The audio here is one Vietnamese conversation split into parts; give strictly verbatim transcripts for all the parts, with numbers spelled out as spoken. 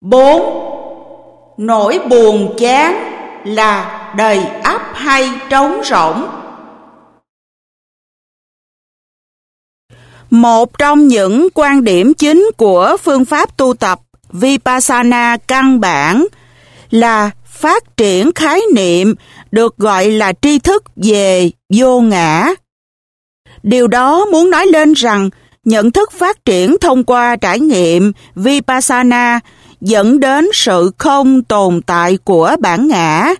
Bốn, nỗi buồn chán là đầy ắp hay trống rỗng. Một trong những quan điểm chính của phương pháp tu tập Vipassana căn bản là phát triển khái niệm được gọi là tri thức về vô ngã. Điều đó muốn nói lên rằng nhận thức phát triển thông qua trải nghiệm Vipassana dẫn đến sự không tồn tại của bản ngã.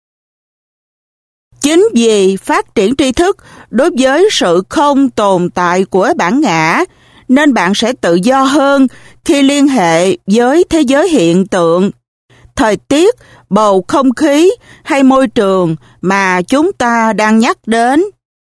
Chính vì phát triển tri thức đối với sự không tồn tại của bản ngã, nên bạn sẽ tự do hơn khi liên hệ với thế giới hiện tượng, thời tiết, bầu không khí hay môi trường mà chúng ta đang nhắc đến.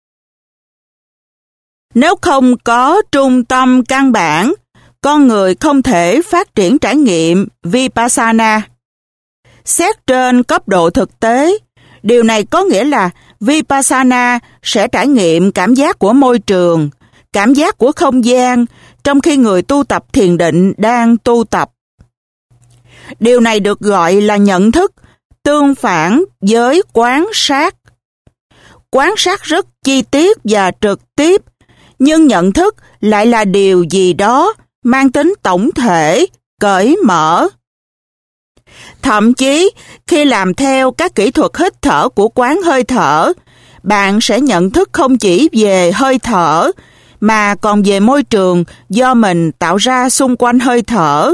Nếu không có trung tâm căn bản, con người không thể phát triển trải nghiệm Vipassana. Xét trên cấp độ thực tế, điều này có nghĩa là Vipassana sẽ trải nghiệm cảm giác của môi trường, cảm giác của không gian, trong khi người tu tập thiền định đang tu tập. Điều này được gọi là nhận thức, tương phản với quán sát. Quán sát rất chi tiết và trực tiếp, nhưng nhận thức lại là điều gì đó mang tính tổng thể, cởi mở. Thậm chí, khi làm theo các kỹ thuật hít thở của quán hơi thở, bạn sẽ nhận thức không chỉ về hơi thở, mà còn về môi trường do mình tạo ra xung quanh hơi thở.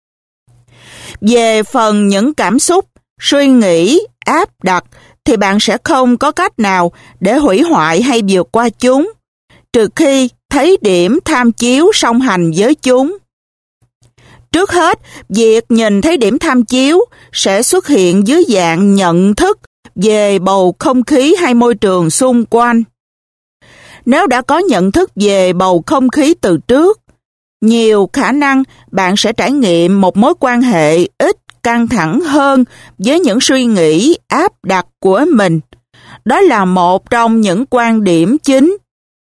Về phần những cảm xúc, suy nghĩ, áp đặt, thì bạn sẽ không có cách nào để hủy hoại hay vượt qua chúng, trừ khi thấy điểm tham chiếu song hành với chúng. Trước hết, việc nhìn thấy điểm tham chiếu sẽ xuất hiện dưới dạng nhận thức về bầu không khí hay môi trường xung quanh. Nếu đã có nhận thức về bầu không khí từ trước, nhiều khả năng bạn sẽ trải nghiệm một mối quan hệ ít căng thẳng hơn với những suy nghĩ áp đặt của mình. Đó là một trong những quan điểm chính.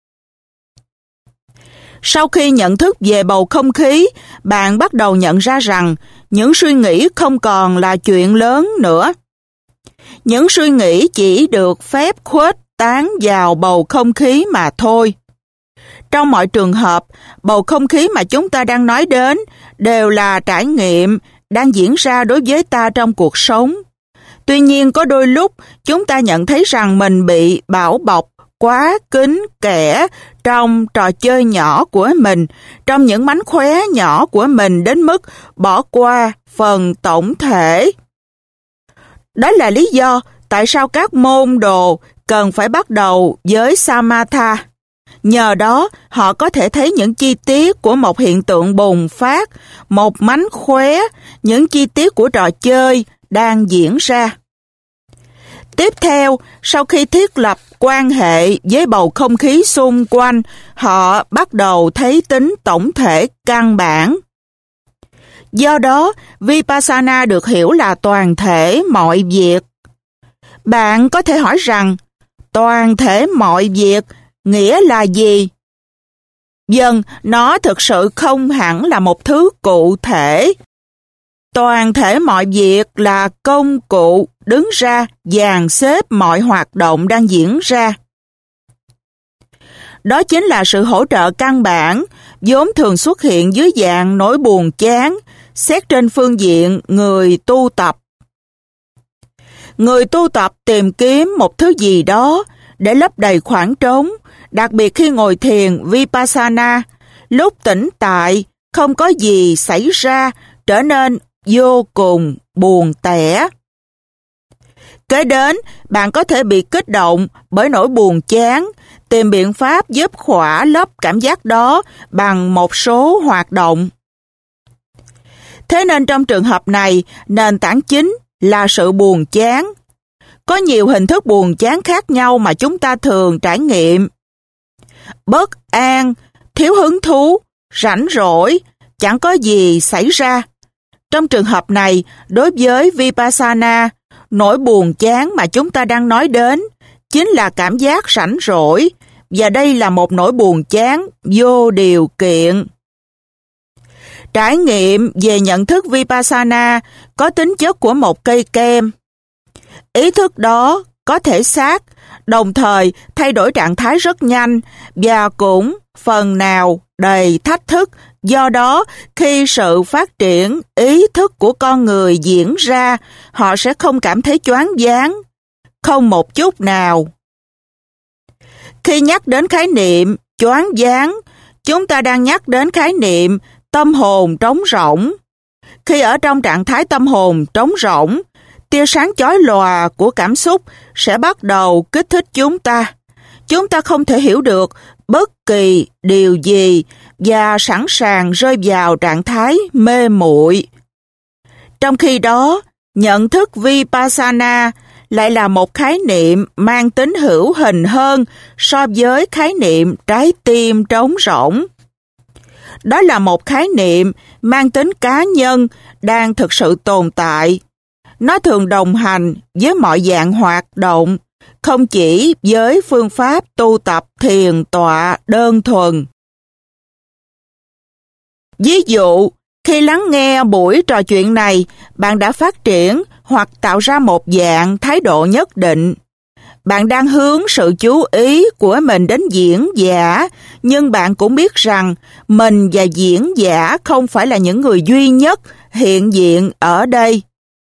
Sau khi nhận thức về bầu không khí, bạn bắt đầu nhận ra rằng những suy nghĩ không còn là chuyện lớn nữa. Những suy nghĩ chỉ được phép khuếch tán vào bầu không khí mà thôi. Trong mọi trường hợp, bầu không khí mà chúng ta đang nói đến đều là trải nghiệm đang diễn ra đối với ta trong cuộc sống. Tuy nhiên, có đôi lúc chúng ta nhận thấy rằng mình bị bảo bọc quá kín kẽ trong trò chơi nhỏ của mình, trong những mánh khóe nhỏ của mình đến mức bỏ qua phần tổng thể. Đó là lý do tại sao các môn đồ cần phải bắt đầu với Samatha. Nhờ đó, họ có thể thấy những chi tiết của một hiện tượng bùng phát, một mánh khóe, những chi tiết của trò chơi đang diễn ra. Tiếp theo, sau khi thiết lập quan hệ với bầu không khí xung quanh, họ bắt đầu thấy tính tổng thể căn bản. Do đó, Vipassana được hiểu là toàn thể mọi việc. Bạn có thể hỏi rằng, toàn thể mọi việc nghĩa là gì? Vâng, nó thực sự không hẳn là một thứ cụ thể. Toàn thể mọi việc là công cụ đứng ra dàn xếp mọi hoạt động đang diễn ra. Đó chính là sự hỗ trợ căn bản, vốn thường xuất hiện dưới dạng nỗi buồn chán, xét trên phương diện người tu tập. Người tu tập tìm kiếm một thứ gì đó để lấp đầy khoảng trống, đặc biệt khi ngồi thiền Vipassana, lúc tĩnh tại, không có gì xảy ra, trở nên vô cùng buồn tẻ. Kế đến, bạn có thể bị kích động bởi nỗi buồn chán, tìm biện pháp giúp khỏa lấp cảm giác đó bằng một số hoạt động. Thế nên trong trường hợp này, nền tảng chính là sự buồn chán. Có nhiều hình thức buồn chán khác nhau mà chúng ta thường trải nghiệm. Bất an, thiếu hứng thú, rảnh rỗi, chẳng có gì xảy ra. Trong trường hợp này, đối với Vipassana, nỗi buồn chán mà chúng ta đang nói đến chính là cảm giác rảnh rỗi, và đây là một nỗi buồn chán vô điều kiện. Trải nghiệm về nhận thức Vipassana có tính chất của một cây kem. Ý thức đó có thể xác, đồng thời thay đổi trạng thái rất nhanh và cũng phần nào đầy thách thức. Do đó, khi sự phát triển ý thức của con người diễn ra, họ sẽ không cảm thấy choáng váng, không một chút nào. Khi nhắc đến khái niệm choáng váng, chúng ta đang nhắc đến khái niệm tâm hồn trống rỗng. Khi ở trong trạng thái tâm hồn trống rỗng, tia sáng chói lòa của cảm xúc sẽ bắt đầu kích thích chúng ta. Chúng ta không thể hiểu được bất kỳ điều gì và sẵn sàng rơi vào trạng thái mê muội. Trong khi đó, nhận thức Vipassana lại là một khái niệm mang tính hữu hình hơn so với khái niệm trái tim trống rỗng. Đó là một khái niệm mang tính cá nhân đang thực sự tồn tại. Nó thường đồng hành với mọi dạng hoạt động, không chỉ với phương pháp tu tập thiền tọa đơn thuần. Ví dụ, khi lắng nghe buổi trò chuyện này, bạn đã phát triển hoặc tạo ra một dạng thái độ nhất định. Bạn đang hướng sự chú ý của mình đến diễn giả, nhưng bạn cũng biết rằng mình và diễn giả không phải là những người duy nhất hiện diện ở đây.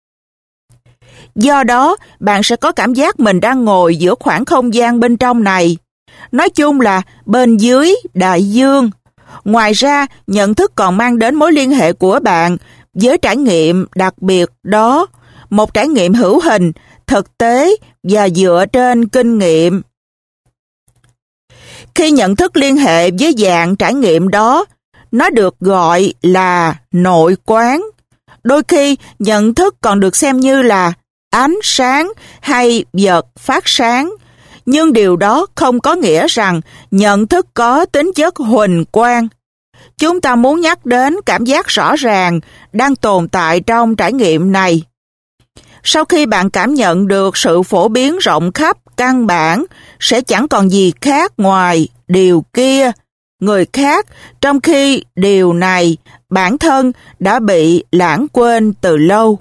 Do đó, bạn sẽ có cảm giác mình đang ngồi giữa khoảng không gian bên trong này. Nói chung là bên dưới đại dương. Ngoài ra, nhận thức còn mang đến mối liên hệ của bạn với trải nghiệm đặc biệt đó, một trải nghiệm hữu hình, thực tế và dựa trên kinh nghiệm. Khi nhận thức liên hệ với dạng trải nghiệm đó, nó được gọi là nội quán. Đôi khi, nhận thức còn được xem như là ánh sáng hay vật phát sáng, nhưng điều đó không có nghĩa rằng nhận thức có tính chất huỳnh quang. Chúng ta muốn nhắc đến cảm giác rõ ràng đang tồn tại trong trải nghiệm này. Sau khi bạn cảm nhận được sự phổ biến rộng khắp căn bản, sẽ chẳng còn gì khác ngoài điều kia, người khác, trong khi điều này, bản thân đã bị lãng quên từ lâu.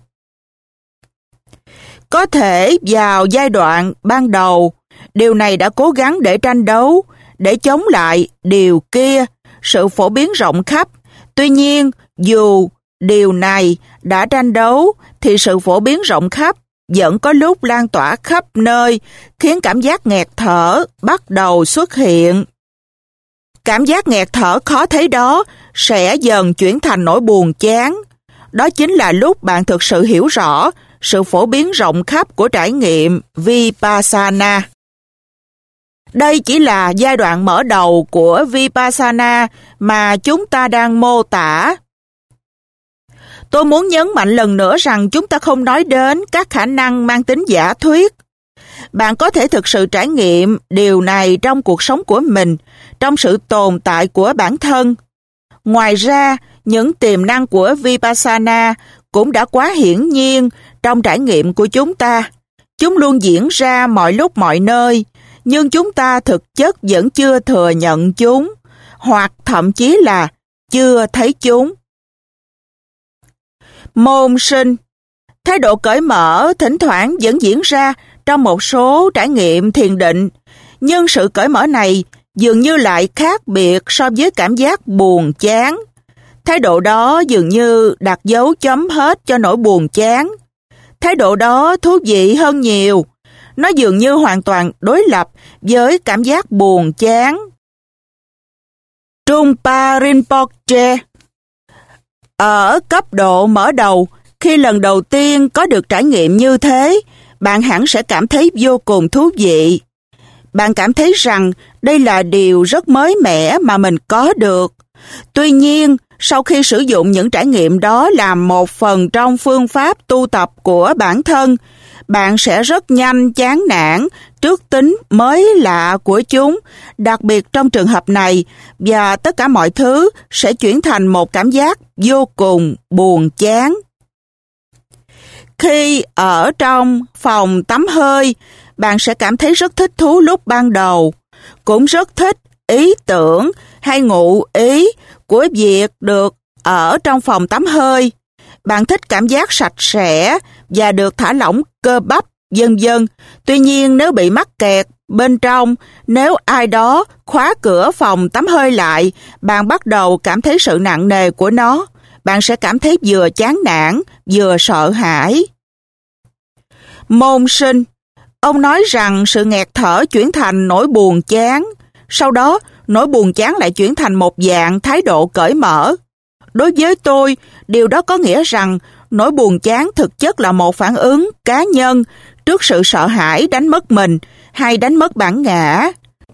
Có thể vào giai đoạn ban đầu, điều này đã cố gắng để tranh đấu, để chống lại điều kia, sự phổ biến rộng khắp. Tuy nhiên, dù điều này đã tranh đấu, thì sự phổ biến rộng khắp vẫn có lúc lan tỏa khắp nơi, khiến cảm giác nghẹt thở bắt đầu xuất hiện. Cảm giác nghẹt thở khó thấy đó sẽ dần chuyển thành nỗi buồn chán. Đó chính là lúc bạn thực sự hiểu rõ sự phổ biến rộng khắp của trải nghiệm Vipassana. Đây chỉ là giai đoạn mở đầu của Vipassana mà chúng ta đang mô tả. Tôi muốn nhấn mạnh lần nữa rằng chúng ta không nói đến các khả năng mang tính giả thuyết. Bạn có thể thực sự trải nghiệm điều này trong cuộc sống của mình, trong sự tồn tại của bản thân. Ngoài ra, những tiềm năng của Vipassana cũng đã quá hiển nhiên trong trải nghiệm của chúng ta. Chúng luôn diễn ra mọi lúc mọi nơi, nhưng chúng ta thực chất vẫn chưa thừa nhận chúng, hoặc thậm chí là chưa thấy chúng. Môn sinh. Thái độ cởi mở thỉnh thoảng vẫn diễn ra trong một số trải nghiệm thiền định, nhưng sự cởi mở này dường như lại khác biệt so với cảm giác buồn chán. Thái độ đó dường như đặt dấu chấm hết cho nỗi buồn chán. Thái độ đó thú vị hơn nhiều. Nó dường như hoàn toàn đối lập với cảm giác buồn chán. Trungpa Rinpoche. Ở cấp độ mở đầu, khi lần đầu tiên có được trải nghiệm như thế, bạn hẳn sẽ cảm thấy vô cùng thú vị. Bạn cảm thấy rằng đây là điều rất mới mẻ mà mình có được. Tuy nhiên, sau khi sử dụng những trải nghiệm đó làm một phần trong phương pháp tu tập của bản thân, bạn sẽ rất nhanh chán nản trước tính mới lạ của chúng, đặc biệt trong trường hợp này, và tất cả mọi thứ sẽ chuyển thành một cảm giác vô cùng buồn chán. Khi ở trong phòng tắm hơi, bạn sẽ cảm thấy rất thích thú lúc ban đầu, cũng rất thích ý tưởng hay ngụ ý của việc được ở trong phòng tắm hơi. Bạn thích cảm giác sạch sẽ và được thả lỏng cơ bắp, vân vân. Tuy nhiên nếu bị mắc kẹt bên trong, nếu ai đó khóa cửa phòng tắm hơi lại, bạn bắt đầu cảm thấy sự nặng nề của nó. Bạn sẽ cảm thấy vừa chán nản, vừa sợ hãi. Môn sinh, ông nói rằng sự nghẹt thở chuyển thành nỗi buồn chán. Sau đó, nỗi buồn chán lại chuyển thành một dạng thái độ cởi mở. Đối với tôi, điều đó có nghĩa rằng nỗi buồn chán thực chất là một phản ứng cá nhân trước sự sợ hãi đánh mất mình hay đánh mất bản ngã.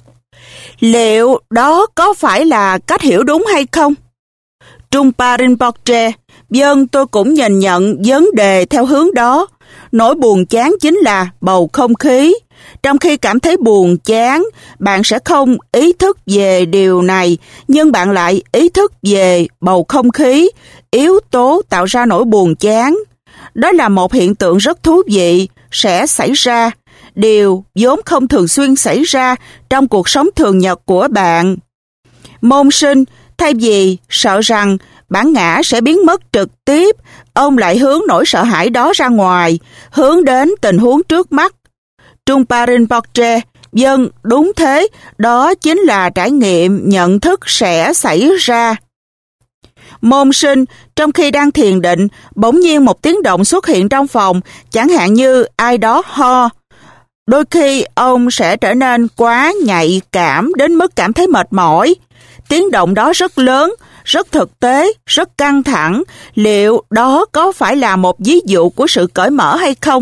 Liệu đó có phải là cách hiểu đúng hay không? Trungpa Rinpoche, vâng, tôi cũng nhìn nhận vấn đề theo hướng đó. Nỗi buồn chán chính là bầu không khí. Trong khi cảm thấy buồn chán, bạn sẽ không ý thức về điều này, nhưng bạn lại ý thức về bầu không khí, yếu tố tạo ra nỗi buồn chán. Đó là một hiện tượng rất thú vị, sẽ xảy ra, điều vốn không thường xuyên xảy ra trong cuộc sống thường nhật của bạn. Môn sinh, thay vì sợ rằng bản ngã sẽ biến mất trực tiếp, ông lại hướng nỗi sợ hãi đó ra ngoài, hướng đến tình huống trước mắt. Trungpa Rinpoche, vâng, đúng thế, đó chính là trải nghiệm nhận thức sẽ xảy ra. Môn sinh, trong khi đang thiền định, bỗng nhiên một tiếng động xuất hiện trong phòng, chẳng hạn như ai đó ho. Đôi khi ông sẽ trở nên quá nhạy cảm đến mức cảm thấy mệt mỏi. Tiếng động đó rất lớn, rất thực tế, rất căng thẳng. Liệu đó có phải là một ví dụ của sự cởi mở hay không?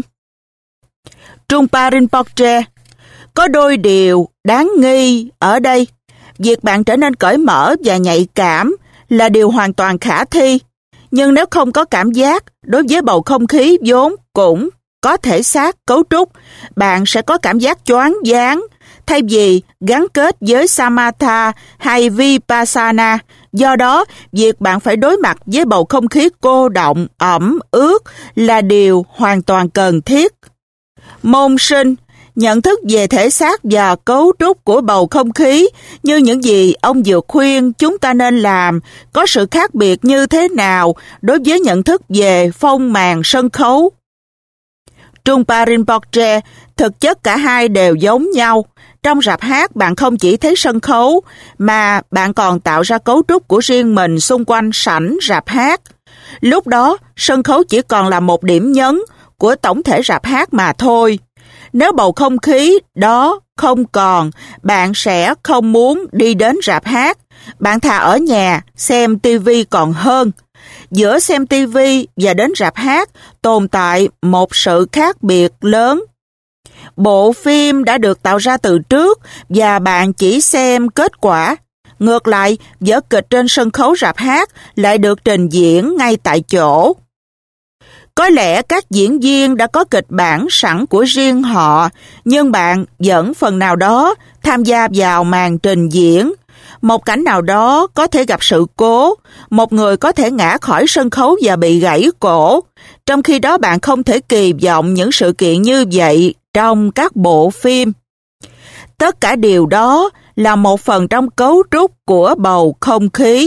Trungpa Rinpoche, có đôi điều đáng nghi ở đây. Việc bạn trở nên cởi mở và nhạy cảm là điều hoàn toàn khả thi. Nhưng nếu không có cảm giác đối với bầu không khí vốn cũng có thể xác cấu trúc, bạn sẽ có cảm giác choáng váng, thay vì gắn kết với Samatha hay Vipassana. Do đó, việc bạn phải đối mặt với bầu không khí cô đọng, ẩm, ướt là điều hoàn toàn cần thiết. Môn sinh, nhận thức về thể xác và cấu trúc của bầu không khí như những gì ông vừa khuyên chúng ta nên làm có sự khác biệt như thế nào đối với nhận thức về phong màn sân khấu? Trungpa Rinpoche, thực chất cả hai đều giống nhau. Trong rạp hát bạn không chỉ thấy sân khấu mà bạn còn tạo ra cấu trúc của riêng mình xung quanh sảnh rạp hát. Lúc đó, sân khấu chỉ còn là một điểm nhấn của tổng thể rạp hát mà thôi. Nếu bầu không khí đó không còn, bạn sẽ không muốn đi đến rạp hát. Bạn thà ở nhà xem tivi còn hơn. Giữa xem tivi và đến rạp hát tồn tại một sự khác biệt lớn. Bộ phim đã được tạo ra từ trước và bạn chỉ xem kết quả. Ngược lại, vở kịch trên sân khấu rạp hát lại được trình diễn ngay tại chỗ. Có lẽ các diễn viên đã có kịch bản sẵn của riêng họ, nhưng bạn vẫn phần nào đó tham gia vào màn trình diễn. Một cảnh nào đó có thể gặp sự cố, một người có thể ngã khỏi sân khấu và bị gãy cổ. Trong khi đó bạn không thể kỳ vọng những sự kiện như vậy trong các bộ phim. Tất cả điều đó là một phần trong cấu trúc của bầu không khí.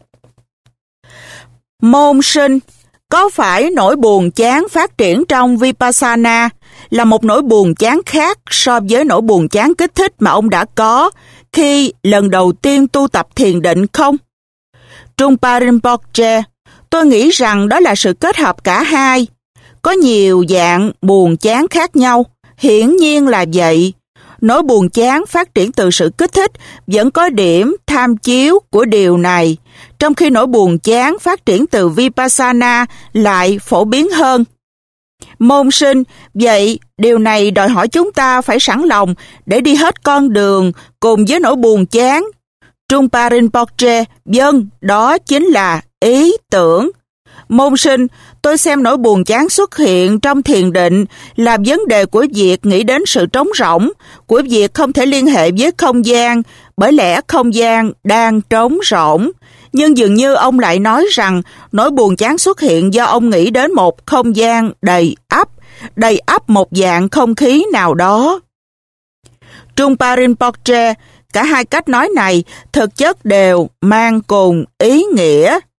Môn sinh, có phải nỗi buồn chán phát triển trong Vipassana là một nỗi buồn chán khác so với nỗi buồn chán kích thích mà ông đã có khi lần đầu tiên tu tập thiền định không? Trungpa Rinpoche, tôi nghĩ rằng đó là sự kết hợp cả hai. Có nhiều dạng buồn chán khác nhau, hiển nhiên là vậy. Nỗi buồn chán phát triển từ sự kích thích vẫn có điểm tham chiếu của điều này, trong khi nỗi buồn chán phát triển từ Vipassana lại phổ biến hơn. Môn sinh, vậy điều này đòi hỏi chúng ta phải sẵn lòng để đi hết con đường cùng với nỗi buồn chán. Trungpa Rinpoche, vâng, đó chính là ý tưởng. Môn sinh, tôi xem nỗi buồn chán xuất hiện trong thiền định là vấn đề của việc nghĩ đến sự trống rỗng, của việc không thể liên hệ với không gian, bởi lẽ không gian đang trống rỗng. Nhưng dường như ông lại nói rằng nỗi buồn chán xuất hiện do ông nghĩ đến một không gian đầy ắp, đầy ắp một dạng không khí nào đó. Trungpa Rinpoche, cả hai cách nói này thực chất đều mang cùng ý nghĩa.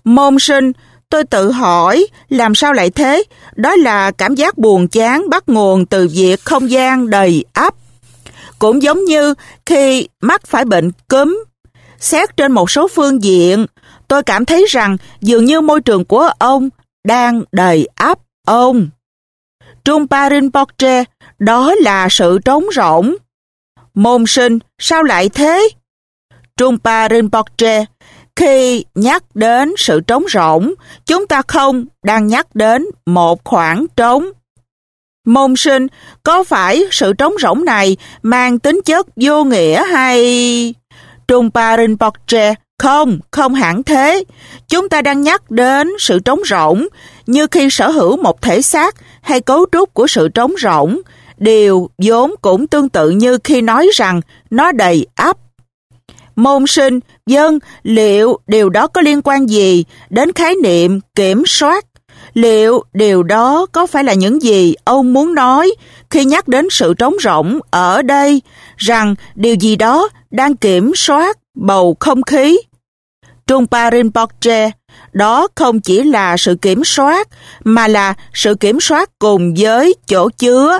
Môn sinh, tôi tự hỏi, làm sao lại thế? Đó là cảm giác buồn chán bắt nguồn từ việc không gian đầy ắp. Cũng giống như khi mắc phải bệnh cúm. Xét trên một số phương diện, tôi cảm thấy rằng dường như môi trường của ông đang đầy ắp ông. Trungpa Rinpoche, đó là sự trống rỗng. Môn sinh, sao lại thế? Trungpa Rinpoche, khi nhắc đến sự trống rỗng, chúng ta không đang nhắc đến một khoảng trống. Môn sinh, có phải sự trống rỗng này mang tính chất vô nghĩa hay... Trungpa Rinpoche, không, không hẳn thế. Chúng ta đang nhắc đến sự trống rỗng, như khi sở hữu một thể xác hay cấu trúc của sự trống rỗng, điều vốn cũng tương tự như khi nói rằng nó đầy ắp. Môn sinh, vâng, liệu điều đó có liên quan gì đến khái niệm kiểm soát? Liệu điều đó có phải là những gì ông muốn nói khi nhắc đến sự trống rỗng ở đây, rằng điều gì đó đang kiểm soát bầu không khí? Trungpa Rinpoche, đó không chỉ là sự kiểm soát, mà là sự kiểm soát cùng với chỗ chứa.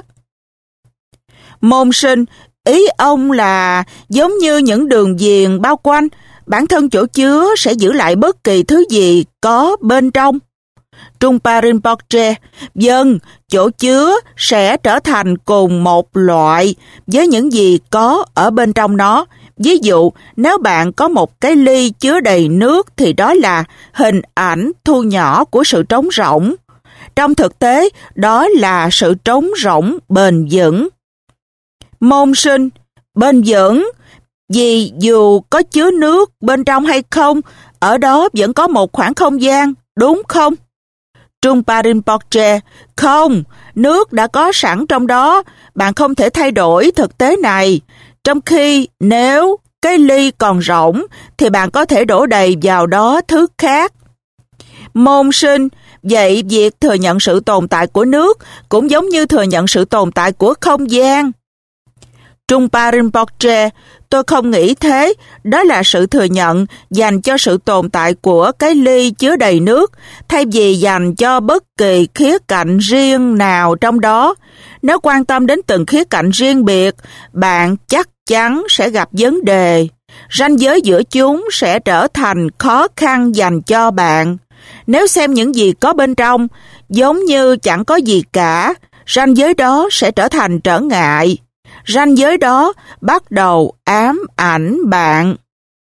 Môn sinh, ý ông là giống như những đường viền bao quanh, bản thân chỗ chứa sẽ giữ lại bất kỳ thứ gì có bên trong. Trungpa Rinpoche, vâng, chỗ chứa sẽ trở thành cùng một loại với những gì có ở bên trong nó. Ví dụ, nếu bạn có một cái ly chứa đầy nước thì đó là hình ảnh thu nhỏ của sự trống rỗng. Trong thực tế, đó là sự trống rỗng bền vững. Môn sinh, bền vững, vì dù có chứa nước bên trong hay không, ở đó vẫn có một khoảng không gian, đúng không? Trungpa Rinpoche, không, nước đã có sẵn trong đó, bạn không thể thay đổi thực tế này. Trong khi nếu cái ly còn rỗng, thì bạn có thể đổ đầy vào đó thứ khác. Môn sinh, vậy việc thừa nhận sự tồn tại của nước cũng giống như thừa nhận sự tồn tại của không gian. Trungpa Rinpoche, tôi không nghĩ thế, đó là sự thừa nhận dành cho sự tồn tại của cái ly chứa đầy nước, thay vì dành cho bất kỳ khía cạnh riêng nào trong đó. Nếu quan tâm đến từng khía cạnh riêng biệt, bạn chắc chắn sẽ gặp vấn đề. Ranh giới giữa chúng sẽ trở thành khó khăn dành cho bạn. Nếu xem những gì có bên trong giống như chẳng có gì cả, ranh giới đó sẽ trở thành trở ngại. Ranh giới đó bắt đầu ám ảnh bạn.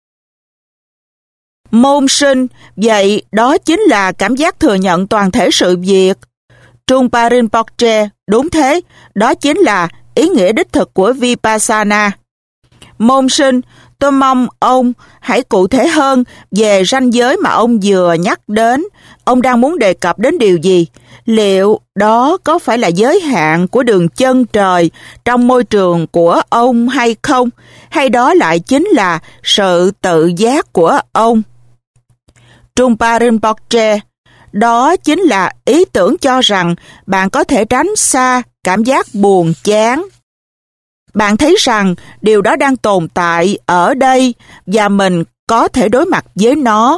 Môn sinh, vậy đó chính là cảm giác thừa nhận toàn thể sự việc. Trungpa Rinpoche, đúng thế, đó chính là ý nghĩa đích thực của Vipassana. Môn sinh, tôi mong ông hãy cụ thể hơn về ranh giới mà ông vừa nhắc đến. Ông đang muốn đề cập đến điều gì? Liệu đó có phải là giới hạn của đường chân trời trong môi trường của ông hay không? Hay đó lại chính là sự tự giác của ông? Trungpa Rinpoche, đó chính là ý tưởng cho rằng bạn có thể tránh xa cảm giác buồn chán. Bạn thấy rằng điều đó đang tồn tại ở đây và mình có thể đối mặt với nó.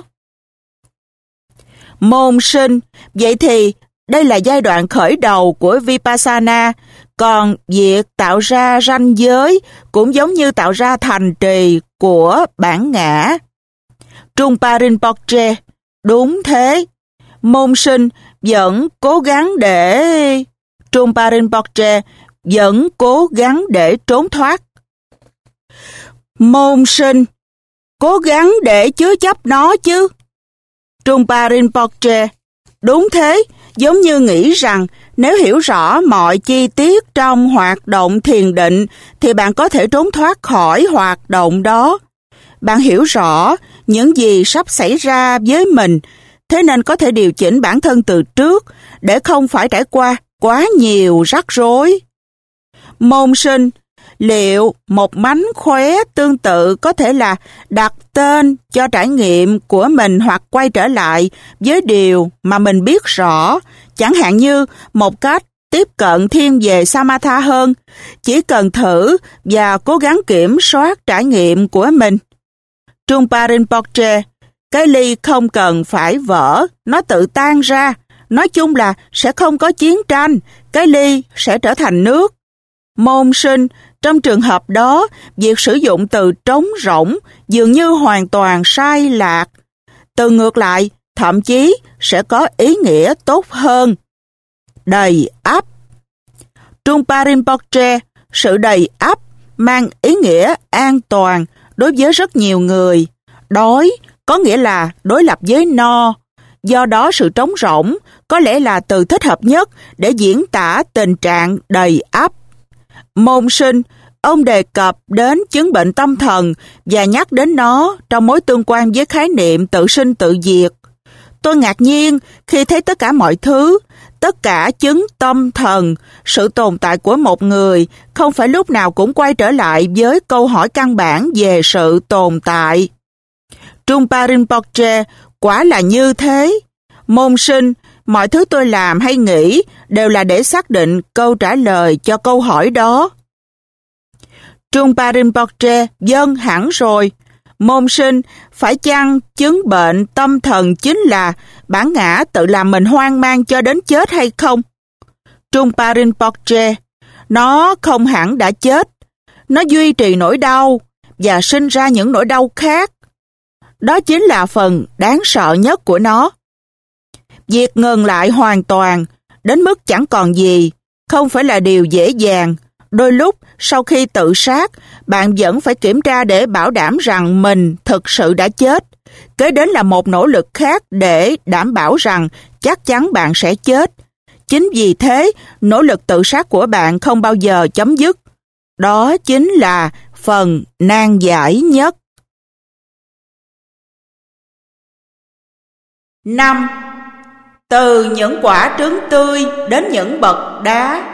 Môn sinh, vậy thì đây là giai đoạn khởi đầu của Vipassana, còn việc tạo ra ranh giới cũng giống như tạo ra thành trì của bản ngã. Trungpa Rinpoche, đúng thế. Môn sinh vẫn cố gắng để... Trungpa Rinpoche vẫn cố gắng để trốn thoát. Môn sinh, cố gắng để chứa chấp nó chứ. Trungpa Rinpoche, đúng thế, giống như nghĩ rằng nếu hiểu rõ mọi chi tiết trong hoạt động thiền định thì bạn có thể trốn thoát khỏi hoạt động đó. Bạn hiểu rõ những gì sắp xảy ra với mình, thế nên có thể điều chỉnh bản thân từ trước để không phải trải qua quá nhiều rắc rối. Môn sinh, liệu một mánh khóe tương tự có thể là đặt tên cho trải nghiệm của mình hoặc quay trở lại với điều mà mình biết rõ, chẳng hạn như một cách tiếp cận thiên về Samatha hơn, chỉ cần thử và cố gắng kiểm soát trải nghiệm của mình. Trungpa Rinpoche, Cái ly không cần phải vỡ, nó tự tan ra. Nói chung là sẽ không có chiến tranh, cái ly sẽ trở thành nước. Môn sinh, trong trường hợp đó, việc sử dụng từ trống rỗng dường như hoàn toàn sai lạc. Từ ngược lại, thậm chí sẽ có ý nghĩa tốt hơn. Đầy ắp. Trungpa Rinpoche, sự đầy ắp mang ý nghĩa an toàn đối với rất nhiều người. Đói có nghĩa là đối lập với no. Do đó sự trống rỗng có lẽ là từ thích hợp nhất để diễn tả tình trạng đầy ắp. Môn sinh, ông đề cập đến chứng bệnh tâm thần và nhắc đến nó trong mối tương quan với khái niệm tự sinh tự diệt. Tôi ngạc nhiên khi thấy tất cả mọi thứ, tất cả chứng tâm thần, sự tồn tại của một người không phải lúc nào cũng quay trở lại với câu hỏi căn bản về sự tồn tại. Trungpa Rinpoche quả là như thế. Môn sinh, mọi thứ tôi làm hay nghĩ đều là để xác định câu trả lời cho câu hỏi đó. Trungpa Rinpoche, vâng hẳn rồi. Môn sinh, phải chăng chứng bệnh tâm thần chính là bản ngã tự làm mình hoang mang cho đến chết hay không? Trungpa Rinpoche, nó không hẳn đã chết. Nó duy trì nỗi đau và sinh ra những nỗi đau khác. Đó chính là phần đáng sợ nhất của nó. Việc ngừng lại hoàn toàn, đến mức chẳng còn gì, không phải là điều dễ dàng. Đôi lúc, sau khi tự sát, bạn vẫn phải kiểm tra để bảo đảm rằng mình thực sự đã chết. Kế đến là một nỗ lực khác để đảm bảo rằng chắc chắn bạn sẽ chết. Chính vì thế, nỗ lực tự sát của bạn không bao giờ chấm dứt. Đó chính là phần nan giải nhất. năm. Từ những quả trứng tươi đến những bậc đá.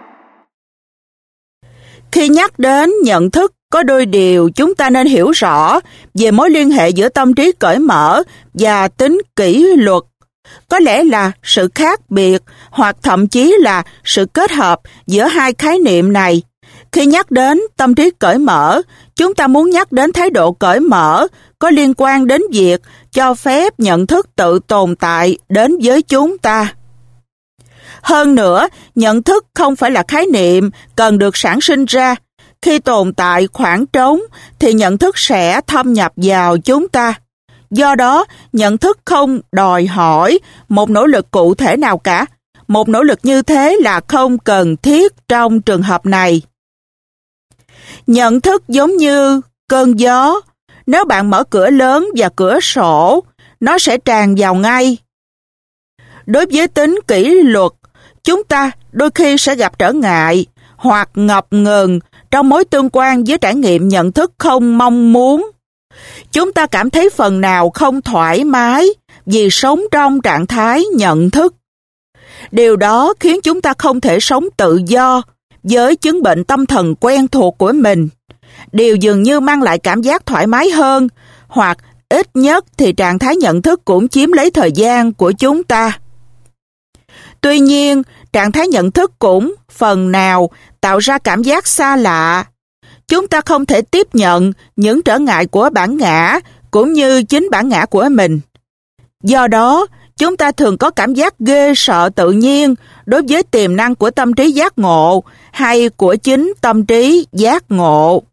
Khi nhắc đến nhận thức, có đôi điều chúng ta nên hiểu rõ về mối liên hệ giữa tâm trí cởi mở và tính kỷ luật. Có lẽ là sự khác biệt hoặc thậm chí là sự kết hợp giữa hai khái niệm này. Khi nhắc đến tâm trí cởi mở, chúng ta muốn nhắc đến thái độ cởi mở có liên quan đến việc cho phép nhận thức tự tồn tại đến với chúng ta. Hơn nữa, nhận thức không phải là khái niệm cần được sản sinh ra. Khi tồn tại khoảng trống thì nhận thức sẽ thâm nhập vào chúng ta. Do đó, nhận thức không đòi hỏi một nỗ lực cụ thể nào cả. Một nỗ lực như thế là không cần thiết trong trường hợp này. Nhận thức giống như cơn gió. Nếu bạn mở cửa lớn và cửa sổ, nó sẽ tràn vào ngay. Đối với tính kỷ luật, chúng ta đôi khi sẽ gặp trở ngại hoặc ngập ngừng trong mối tương quan với trải nghiệm nhận thức không mong muốn. Chúng ta cảm thấy phần nào không thoải mái vì sống trong trạng thái nhận thức. Điều đó khiến chúng ta không thể sống tự do với chứng bệnh tâm thần quen thuộc của mình. Điều dường như mang lại cảm giác thoải mái hơn, hoặc ít nhất thì trạng thái nhận thức cũng chiếm lấy thời gian của chúng ta. Tuy nhiên, trạng thái nhận thức cũng phần nào tạo ra cảm giác xa lạ. Chúng ta không thể tiếp nhận những trở ngại của bản ngã cũng như chính bản ngã của mình. Do đó, chúng ta thường có cảm giác ghê sợ tự nhiên đối với tiềm năng của tâm trí giác ngộ hay của chính tâm trí giác ngộ.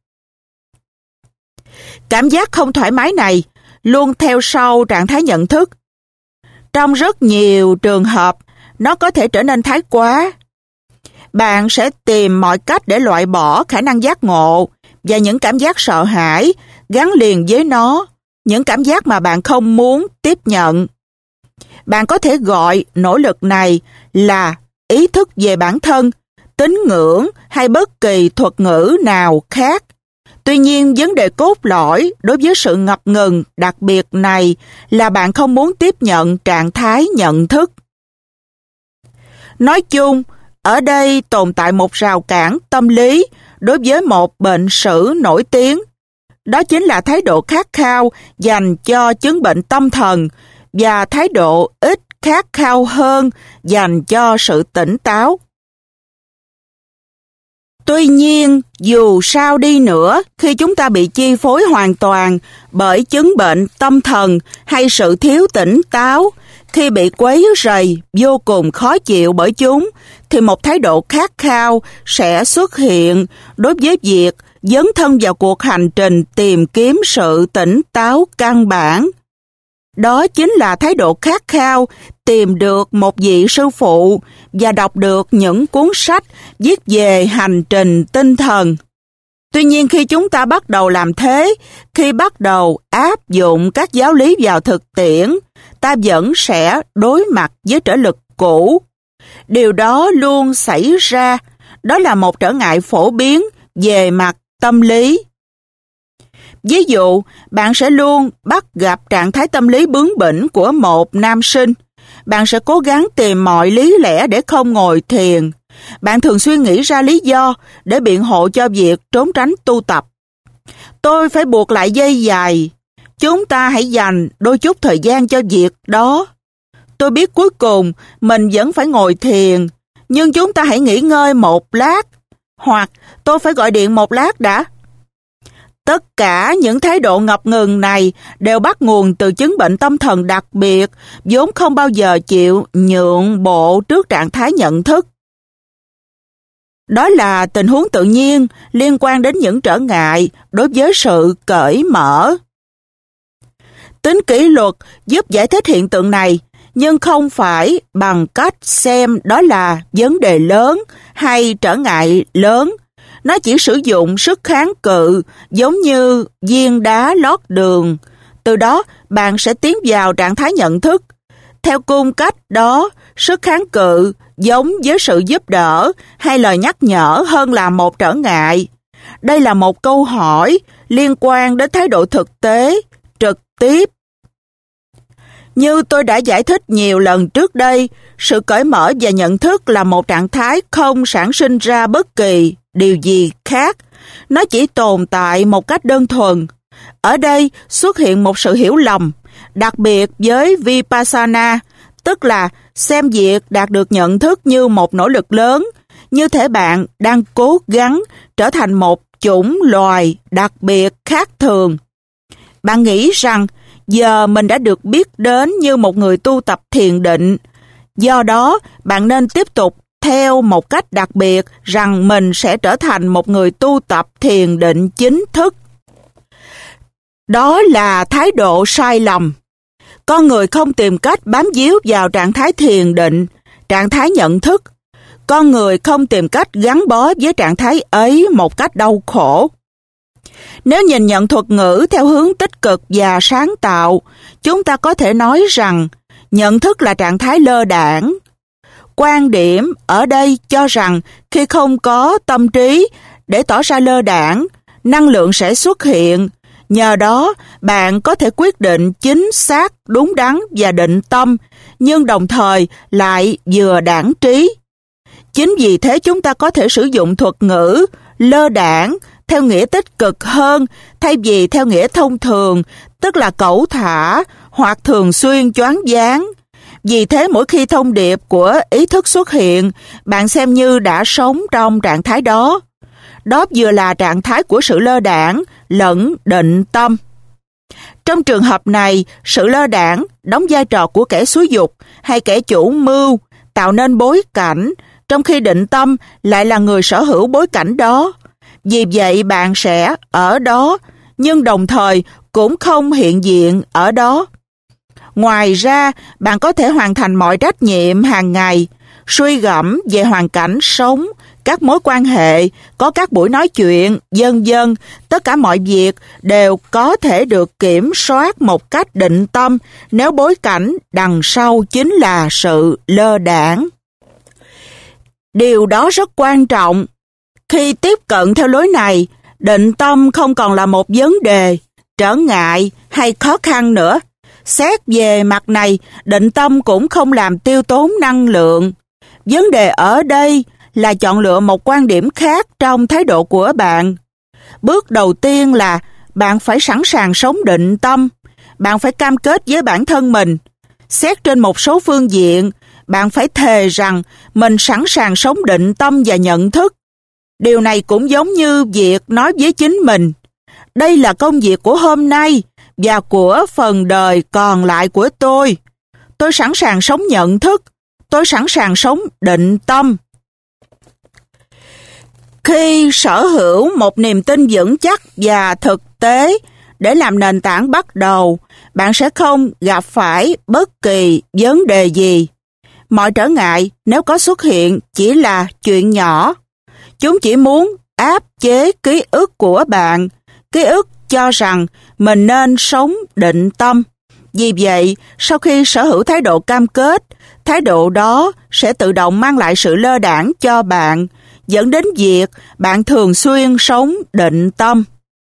Cảm giác không thoải mái này luôn theo sau trạng thái nhận thức. Trong rất nhiều trường hợp, nó có thể trở nên thái quá. Bạn sẽ tìm mọi cách để loại bỏ khả năng giác ngộ và những cảm giác sợ hãi gắn liền với nó, những cảm giác mà bạn không muốn tiếp nhận. Bạn có thể gọi nỗ lực này là ý thức về bản thân, tín ngưỡng hay bất kỳ thuật ngữ nào khác. Tuy nhiên, vấn đề cốt lõi đối với sự ngập ngừng đặc biệt này là bạn không muốn tiếp nhận trạng thái nhận thức. Nói chung, ở đây tồn tại một rào cản tâm lý đối với một bệnh sử nổi tiếng. Đó chính là thái độ khát khao dành cho chứng bệnh tâm thần và thái độ ít khát khao hơn dành cho sự tỉnh táo. Tuy nhiên, dù sao đi nữa, khi chúng ta bị chi phối hoàn toàn bởi chứng bệnh tâm thần hay sự thiếu tỉnh táo, khi bị quấy rầy vô cùng khó chịu bởi chúng, thì một thái độ khát khao sẽ xuất hiện đối với việc dấn thân vào cuộc hành trình tìm kiếm sự tỉnh táo căn bản. Đó chính là thái độ khát khao tìm được một vị sư phụ và đọc được những cuốn sách viết về hành trình tinh thần. Tuy nhiên khi chúng ta bắt đầu làm thế, khi bắt đầu áp dụng các giáo lý vào thực tiễn, ta vẫn sẽ đối mặt với trở lực cũ. Điều đó luôn xảy ra, đó là một trở ngại phổ biến về mặt tâm lý. Ví dụ, bạn sẽ luôn bắt gặp trạng thái tâm lý bướng bỉnh của một nam sinh. Bạn sẽ cố gắng tìm mọi lý lẽ để không ngồi thiền. Bạn thường xuyên nghĩ ra lý do để biện hộ cho việc trốn tránh tu tập. Tôi phải buộc lại dây giày. Chúng ta hãy dành đôi chút thời gian cho việc đó. Tôi biết cuối cùng mình vẫn phải ngồi thiền, nhưng chúng ta hãy nghỉ ngơi một lát. Hoặc tôi phải gọi điện một lát đã. Tất cả những thái độ ngập ngừng này đều bắt nguồn từ chứng bệnh tâm thần đặc biệt, vốn không bao giờ chịu nhượng bộ trước trạng thái nhận thức. Đó là tình huống tự nhiên liên quan đến những trở ngại đối với sự cởi mở. Tính kỷ luật giúp giải thích hiện tượng này, nhưng không phải bằng cách xem đó là vấn đề lớn hay trở ngại lớn. Nó chỉ sử dụng sức kháng cự giống như viên đá lót đường. Từ đó, bạn sẽ tiến vào trạng thái nhận thức. Theo cung cách đó, sức kháng cự giống với sự giúp đỡ hay lời nhắc nhở hơn là một trở ngại. Đây là một câu hỏi liên quan đến thái độ thực tế, trực tiếp. Như tôi đã giải thích nhiều lần trước đây, sự cởi mở và nhận thức là một trạng thái không sản sinh ra bất kỳ điều gì khác. Nó chỉ tồn tại một cách đơn thuần. Ở đây xuất hiện một sự hiểu lầm, đặc biệt với Vipassana, tức là xem việc đạt được nhận thức như một nỗ lực lớn, như thể bạn đang cố gắng trở thành một chủng loài đặc biệt khác thường. Bạn nghĩ rằng giờ mình đã được biết đến như một người tu tập thiền định, do đó bạn nên tiếp tục theo một cách đặc biệt rằng mình sẽ trở thành một người tu tập thiền định chính thức. Đó là thái độ sai lầm. Con người không tìm cách bám víu vào trạng thái thiền định, trạng thái nhận thức. Con người không tìm cách gắn bó với trạng thái ấy một cách đau khổ. Nếu nhìn nhận thuật ngữ theo hướng tích cực và sáng tạo, chúng ta có thể nói rằng nhận thức là trạng thái lơ đãng. Quan điểm ở đây cho rằng khi không có tâm trí để tỏ ra lơ đãng, năng lượng sẽ xuất hiện. Nhờ đó, bạn có thể quyết định chính xác, đúng đắn và định tâm, nhưng đồng thời lại vừa đãng trí. Chính vì thế chúng ta có thể sử dụng thuật ngữ lơ đãng theo nghĩa tích cực hơn thay vì theo nghĩa thông thường, tức là cẩu thả hoặc thường xuyên choáng váng. Vì thế mỗi khi thông điệp của ý thức xuất hiện, bạn xem như đã sống trong trạng thái đó. Đó vừa là trạng thái của sự lơ đãng lẫn định tâm. Trong trường hợp này, sự lơ đãng đóng vai trò của kẻ xúi dục hay kẻ chủ mưu, tạo nên bối cảnh, trong khi định tâm lại là người sở hữu bối cảnh đó. Vì vậy bạn sẽ ở đó, nhưng đồng thời cũng không hiện diện ở đó. Ngoài ra, bạn có thể hoàn thành mọi trách nhiệm hàng ngày, suy gẫm về hoàn cảnh sống, các mối quan hệ, có các buổi nói chuyện, vân vân. Tất cả mọi việc đều có thể được kiểm soát một cách định tâm nếu bối cảnh đằng sau chính là sự lơ đãng. Điều đó rất quan trọng. Khi tiếp cận theo lối này, định tâm không còn là một vấn đề, trở ngại hay khó khăn nữa. Xét về mặt này, định tâm cũng không làm tiêu tốn năng lượng. Vấn đề ở đây là chọn lựa một quan điểm khác trong thái độ của bạn. Bước đầu tiên là bạn phải sẵn sàng sống định tâm. Bạn phải cam kết với bản thân mình. Xét trên một số phương diện, bạn phải thề rằng mình sẵn sàng sống định tâm và nhận thức. Điều này cũng giống như việc nói với chính mình, đây là công việc của hôm nay và của phần đời còn lại của tôi. Tôi sẵn sàng sống nhận thức, tôi sẵn sàng sống định tâm. Khi sở hữu một niềm tin vững chắc và thực tế để làm nền tảng bắt đầu, bạn sẽ không gặp phải bất kỳ vấn đề gì. Mọi trở ngại nếu có xuất hiện chỉ là chuyện nhỏ. Chúng chỉ muốn áp chế ký ức của bạn, ký ức cho rằng mình nên sống định tâm. Vì vậy, sau khi sở hữu thái độ cam kết, thái độ đó sẽ tự động mang lại sự lơ đãng cho bạn, dẫn đến việc bạn thường xuyên sống định tâm.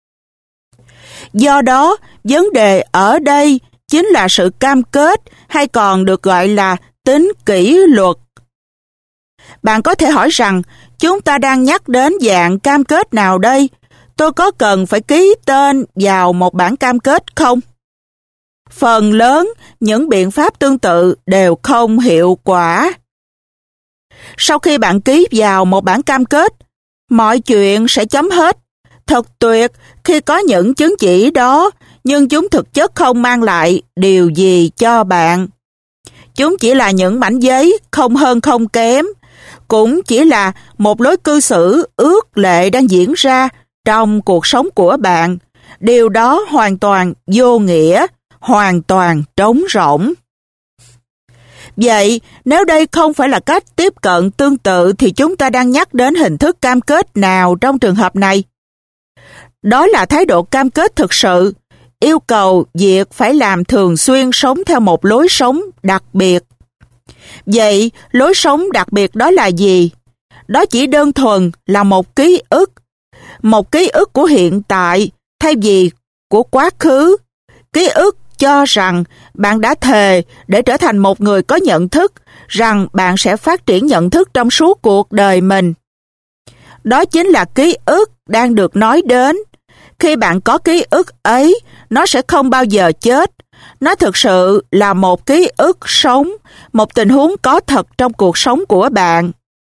Do đó, vấn đề ở đây chính là sự cam kết hay còn được gọi là tính kỷ luật. Bạn có thể hỏi rằng, chúng ta đang nhắc đến dạng cam kết nào đây? Tôi có cần phải ký tên vào một bản cam kết không? Phần lớn những biện pháp tương tự đều không hiệu quả. Sau khi bạn ký vào một bản cam kết, mọi chuyện sẽ chấm hết. Thật tuyệt khi có những chứng chỉ đó, nhưng chúng thực chất không mang lại điều gì cho bạn. Chúng chỉ là những mảnh giấy không hơn không kém, cũng chỉ là một lối cư xử ước lệ đang diễn ra trong cuộc sống của bạn. Điều đó hoàn toàn vô nghĩa, hoàn toàn trống rỗng. Vậy, nếu đây không phải là cách tiếp cận tương tự thì chúng ta đang nhắc đến hình thức cam kết nào trong trường hợp này? Đó là thái độ cam kết thực sự, yêu cầu việc phải làm thường xuyên sống theo một lối sống đặc biệt. Vậy, lối sống đặc biệt đó là gì? Đó chỉ đơn thuần là một ký ức, một ký ức của hiện tại thay vì của quá khứ. Ký ức cho rằng bạn đã thề để trở thành một người có nhận thức, rằng bạn sẽ phát triển nhận thức trong suốt cuộc đời mình. Đó chính là ký ức đang được nói đến. Khi bạn có ký ức ấy, nó sẽ không bao giờ chết. Nó thực sự là một ký ức sống, một tình huống có thật trong cuộc sống của bạn.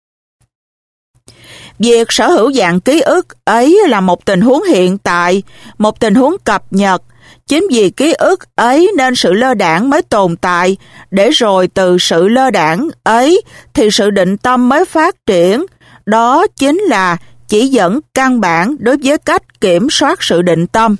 Việc sở hữu dạng ký ức ấy là một tình huống hiện tại, một tình huống cập nhật. Chính vì ký ức ấy nên sự lơ đãng mới tồn tại, để rồi từ sự lơ đãng ấy thì sự định tâm mới phát triển. Đó chính là chỉ dẫn căn bản đối với cách kiểm soát sự định tâm.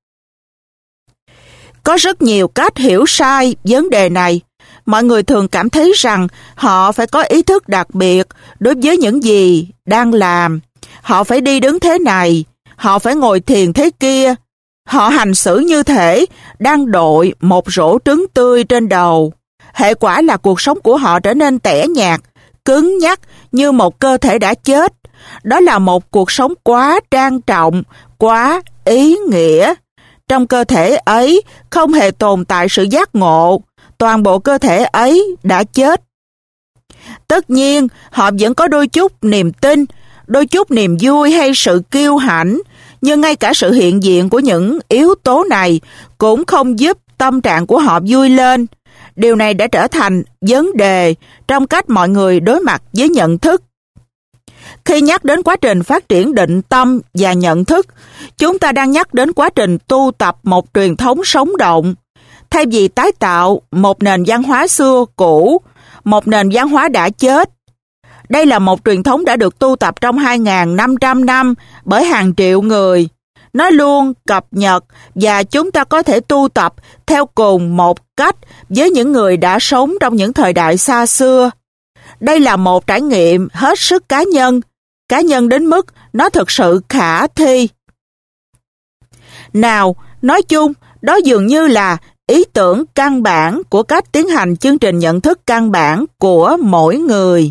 Có rất nhiều cách hiểu sai vấn đề này. Mọi người thường cảm thấy rằng họ phải có ý thức đặc biệt đối với những gì đang làm. Họ phải đi đứng thế này, họ phải ngồi thiền thế kia. Họ hành xử như thể đang đội một rổ trứng tươi trên đầu. Hệ quả là cuộc sống của họ trở nên tẻ nhạt, cứng nhắc như một cơ thể đã chết. Đó là một cuộc sống quá trang trọng, quá ý nghĩa. Trong cơ thể ấy không hề tồn tại sự giác ngộ, toàn bộ cơ thể ấy đã chết. Tất nhiên, họ vẫn có đôi chút niềm tin, đôi chút niềm vui hay sự kiêu hãnh, nhưng ngay cả sự hiện diện của những yếu tố này cũng không giúp tâm trạng của họ vui lên. Điều này đã trở thành vấn đề trong cách mọi người đối mặt với nhận thức. Khi nhắc đến quá trình phát triển định tâm và nhận thức, chúng ta đang nhắc đến quá trình tu tập một truyền thống sống động. Thay vì tái tạo một nền văn hóa xưa cũ, một nền văn hóa đã chết. Đây là một truyền thống đã được tu tập trong hai nghìn năm trăm năm bởi hàng triệu người. Nó luôn cập nhật và chúng ta có thể tu tập theo cùng một cách với những người đã sống trong những thời đại xa xưa. Đây là một trải nghiệm hết sức cá nhân, cá nhân đến mức nó thực sự khả thi. Nào, nói chung, đó dường như là ý tưởng căn bản của cách tiến hành chương trình nhận thức căn bản của mỗi người.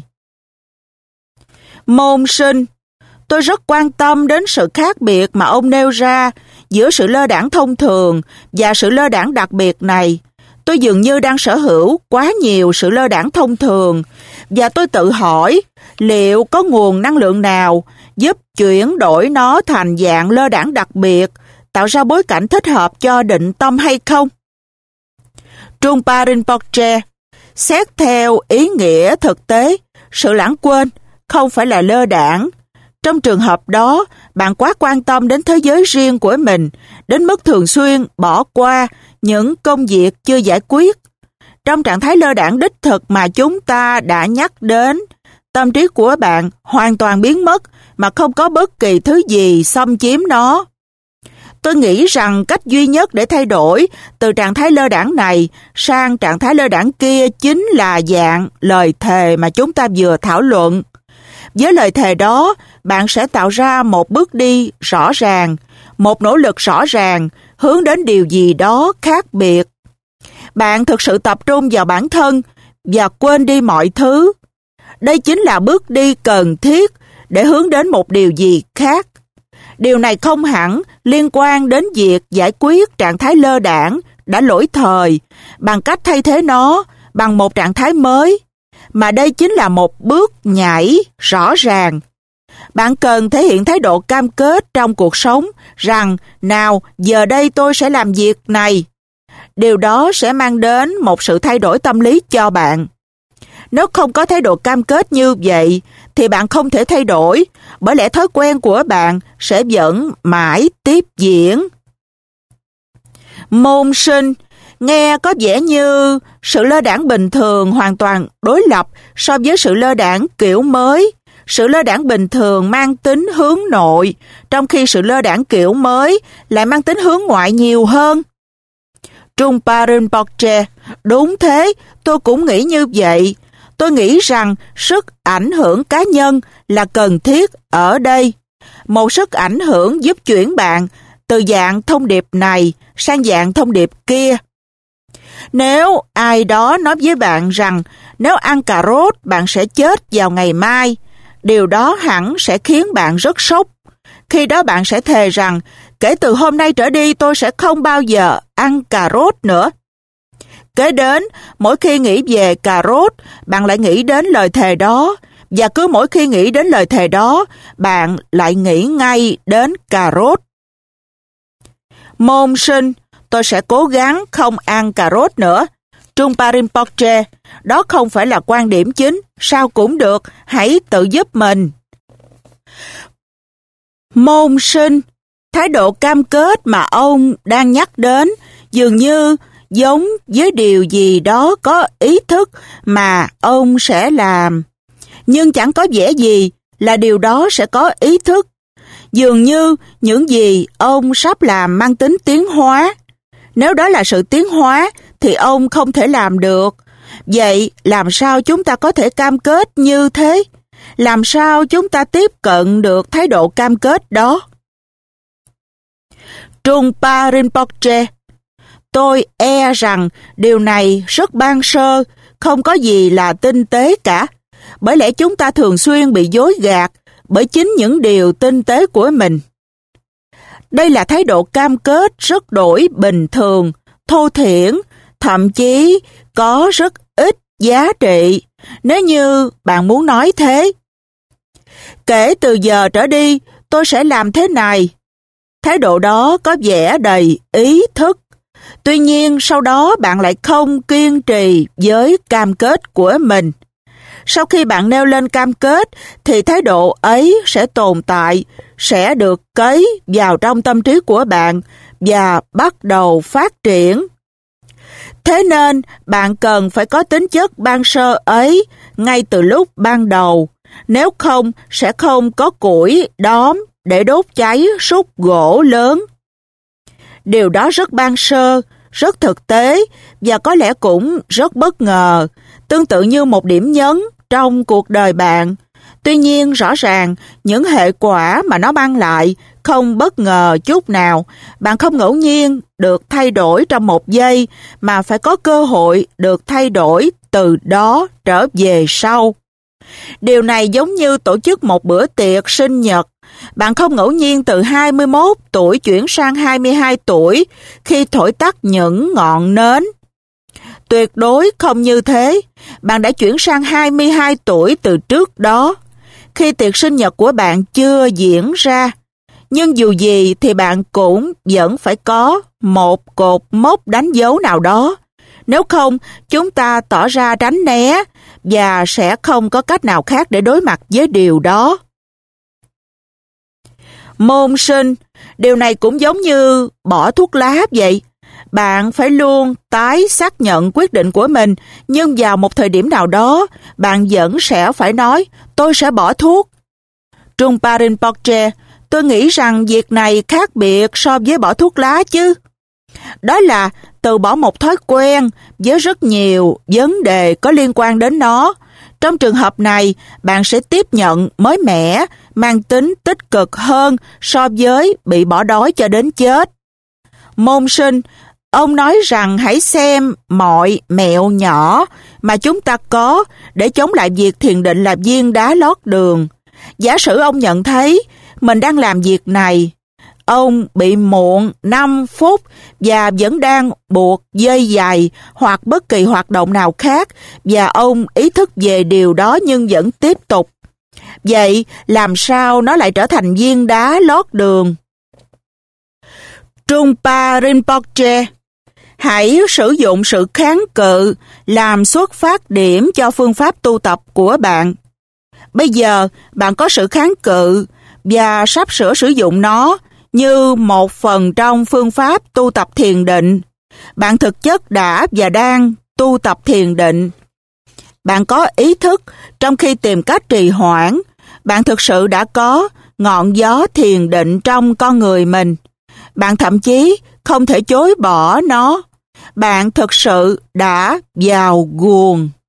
Môn sinh, tôi rất quan tâm đến sự khác biệt mà ông nêu ra giữa sự lơ đãng thông thường và sự lơ đãng đặc biệt này. Tôi dường như đang sở hữu quá nhiều sự lơ đãng thông thường, và tôi tự hỏi liệu có nguồn năng lượng nào giúp chuyển đổi nó thành dạng lơ đãng đặc biệt, tạo ra bối cảnh thích hợp cho định tâm hay không? Trungpa Rinpoche, xét theo ý nghĩa thực tế, sự lãng quên không phải là lơ đãng. Trong trường hợp đó, bạn quá quan tâm đến thế giới riêng của mình, đến mức thường xuyên bỏ qua những công việc chưa giải quyết. Trong trạng thái lơ đãng đích thực mà chúng ta đã nhắc đến, tâm trí của bạn hoàn toàn biến mất mà không có bất kỳ thứ gì xâm chiếm nó. Tôi nghĩ rằng cách duy nhất để thay đổi từ trạng thái lơ đãng này sang trạng thái lơ đãng kia chính là dạng lời thề mà chúng ta vừa thảo luận. Với lời thề đó, bạn sẽ tạo ra một bước đi rõ ràng, một nỗ lực rõ ràng hướng đến điều gì đó khác biệt. Bạn thực sự tập trung vào bản thân và quên đi mọi thứ. Đây chính là bước đi cần thiết để hướng đến một điều gì khác. Điều này không hẳn liên quan đến việc giải quyết trạng thái lơ đãng đã lỗi thời bằng cách thay thế nó bằng một trạng thái mới, mà đây chính là một bước nhảy rõ ràng. Bạn cần thể hiện thái độ cam kết trong cuộc sống rằng nào giờ đây tôi sẽ làm việc này. Điều đó sẽ mang đến một sự thay đổi tâm lý cho bạn. Nếu không có thái độ cam kết như vậy, thì bạn không thể thay đổi, bởi lẽ thói quen của bạn sẽ vẫn mãi tiếp diễn. Môn sinh, nghe có vẻ như sự lơ đãng bình thường hoàn toàn đối lập so với sự lơ đãng kiểu mới. Sự lơ đãng bình thường mang tính hướng nội, trong khi sự lơ đãng kiểu mới lại mang tính hướng ngoại nhiều hơn. Trungpa Rinpoche, đúng thế, tôi cũng nghĩ như vậy. Tôi nghĩ rằng sức ảnh hưởng cá nhân là cần thiết ở đây. Một sức ảnh hưởng giúp chuyển bạn từ dạng thông điệp này sang dạng thông điệp kia. Nếu ai đó nói với bạn rằng nếu ăn cà rốt bạn sẽ chết vào ngày mai, điều đó hẳn sẽ khiến bạn rất sốc. Khi đó bạn sẽ thề rằng kể từ hôm nay trở đi tôi sẽ không bao giờ ăn cà rốt nữa. Kế đến, mỗi khi nghĩ về cà rốt, bạn lại nghĩ đến lời thề đó, và cứ mỗi khi nghĩ đến lời thề đó, bạn lại nghĩ ngay đến cà rốt. Môn sinh, tôi sẽ cố gắng không ăn cà rốt nữa. Trungpa Rinpoche, đó không phải là quan điểm chính, sao cũng được, hãy tự giúp mình. Môn sinh, thái độ cam kết mà ông đang nhắc đến dường như giống với điều gì đó có ý thức mà ông sẽ làm. Nhưng chẳng có vẻ gì là điều đó sẽ có ý thức. Dường như những gì ông sắp làm mang tính tiến hóa. Nếu đó là sự tiến hóa thì ông không thể làm được. Vậy làm sao chúng ta có thể cam kết như thế? Làm sao chúng ta tiếp cận được thái độ cam kết đó? Trungpa Rinpoche, tôi e rằng điều này rất ban sơ, không có gì là tinh tế cả. Bởi lẽ chúng ta thường xuyên bị dối gạt bởi chính những điều tinh tế của mình. Đây là thái độ cam kết rất đổi bình thường, thô thiển, thậm chí có rất ít giá trị, nếu như bạn muốn nói thế. Kể từ giờ trở đi, tôi sẽ làm thế này. Thái độ đó có vẻ đầy ý thức. Tuy nhiên, sau đó bạn lại không kiên trì với cam kết của mình. Sau khi bạn nêu lên cam kết, thì thái độ ấy sẽ tồn tại, sẽ được cấy vào trong tâm trí của bạn và bắt đầu phát triển. Thế nên, bạn cần phải có tính chất ban sơ ấy ngay từ lúc ban đầu. Nếu không, sẽ không có củi, đóm để đốt cháy sút gỗ lớn. Điều đó rất ban sơ, rất thực tế và có lẽ cũng rất bất ngờ, tương tự như một điểm nhấn trong cuộc đời bạn. Tuy nhiên, rõ ràng, những hệ quả mà nó mang lại không bất ngờ chút nào. Bạn không ngẫu nhiên được thay đổi trong một giây, mà phải có cơ hội được thay đổi từ đó trở về sau. Điều này giống như tổ chức một bữa tiệc sinh nhật. Bạn không ngẫu nhiên từ hai mươi mốt tuổi chuyển sang hai mươi hai tuổi khi thổi tắt những ngọn nến. Tuyệt đối không như thế. Bạn đã chuyển sang hai mươi hai tuổi từ trước đó, khi tiệc sinh nhật của bạn chưa diễn ra. Nhưng dù gì thì bạn cũng vẫn phải có một cột mốc đánh dấu nào đó. Nếu không, chúng ta tỏ ra tránh né và sẽ không có cách nào khác để đối mặt với điều đó. Môn sinh, điều này cũng giống như bỏ thuốc lá vậy. Bạn phải luôn tái xác nhận quyết định của mình, nhưng vào một thời điểm nào đó, bạn vẫn sẽ phải nói, tôi sẽ bỏ thuốc. Trungpa Rinpoche, tôi nghĩ rằng việc này khác biệt so với bỏ thuốc lá chứ. Đó là từ bỏ một thói quen với rất nhiều vấn đề có liên quan đến nó. Trong trường hợp này, bạn sẽ tiếp nhận mới mẻ, mang tính tích cực hơn so với bị bỏ đói cho đến chết. Môn sinh, ông nói rằng hãy xem mọi mẹo nhỏ mà chúng ta có để chống lại việc thiền định là viên đá lót đường. Giả sử ông nhận thấy mình đang làm việc này, ông bị muộn năm phút và vẫn đang buộc dây giày hoặc bất kỳ hoạt động nào khác và ông ý thức về điều đó nhưng vẫn tiếp tục. Vậy làm sao nó lại trở thành viên đá lót đường? Trungpa Rinpoche, hãy sử dụng sự kháng cự làm xuất phát điểm cho phương pháp tu tập của bạn. Bây giờ bạn có sự kháng cự và sắp sửa sử dụng nó như một phần trong phương pháp tu tập thiền định. Bạn thực chất đã và đang tu tập thiền định. Bạn có ý thức trong khi tìm cách trì hoãn. Bạn thực sự đã có ngọn gió thiền định trong con người mình. Bạn thậm chí không thể chối bỏ nó. Bạn thực sự đã vào guồng.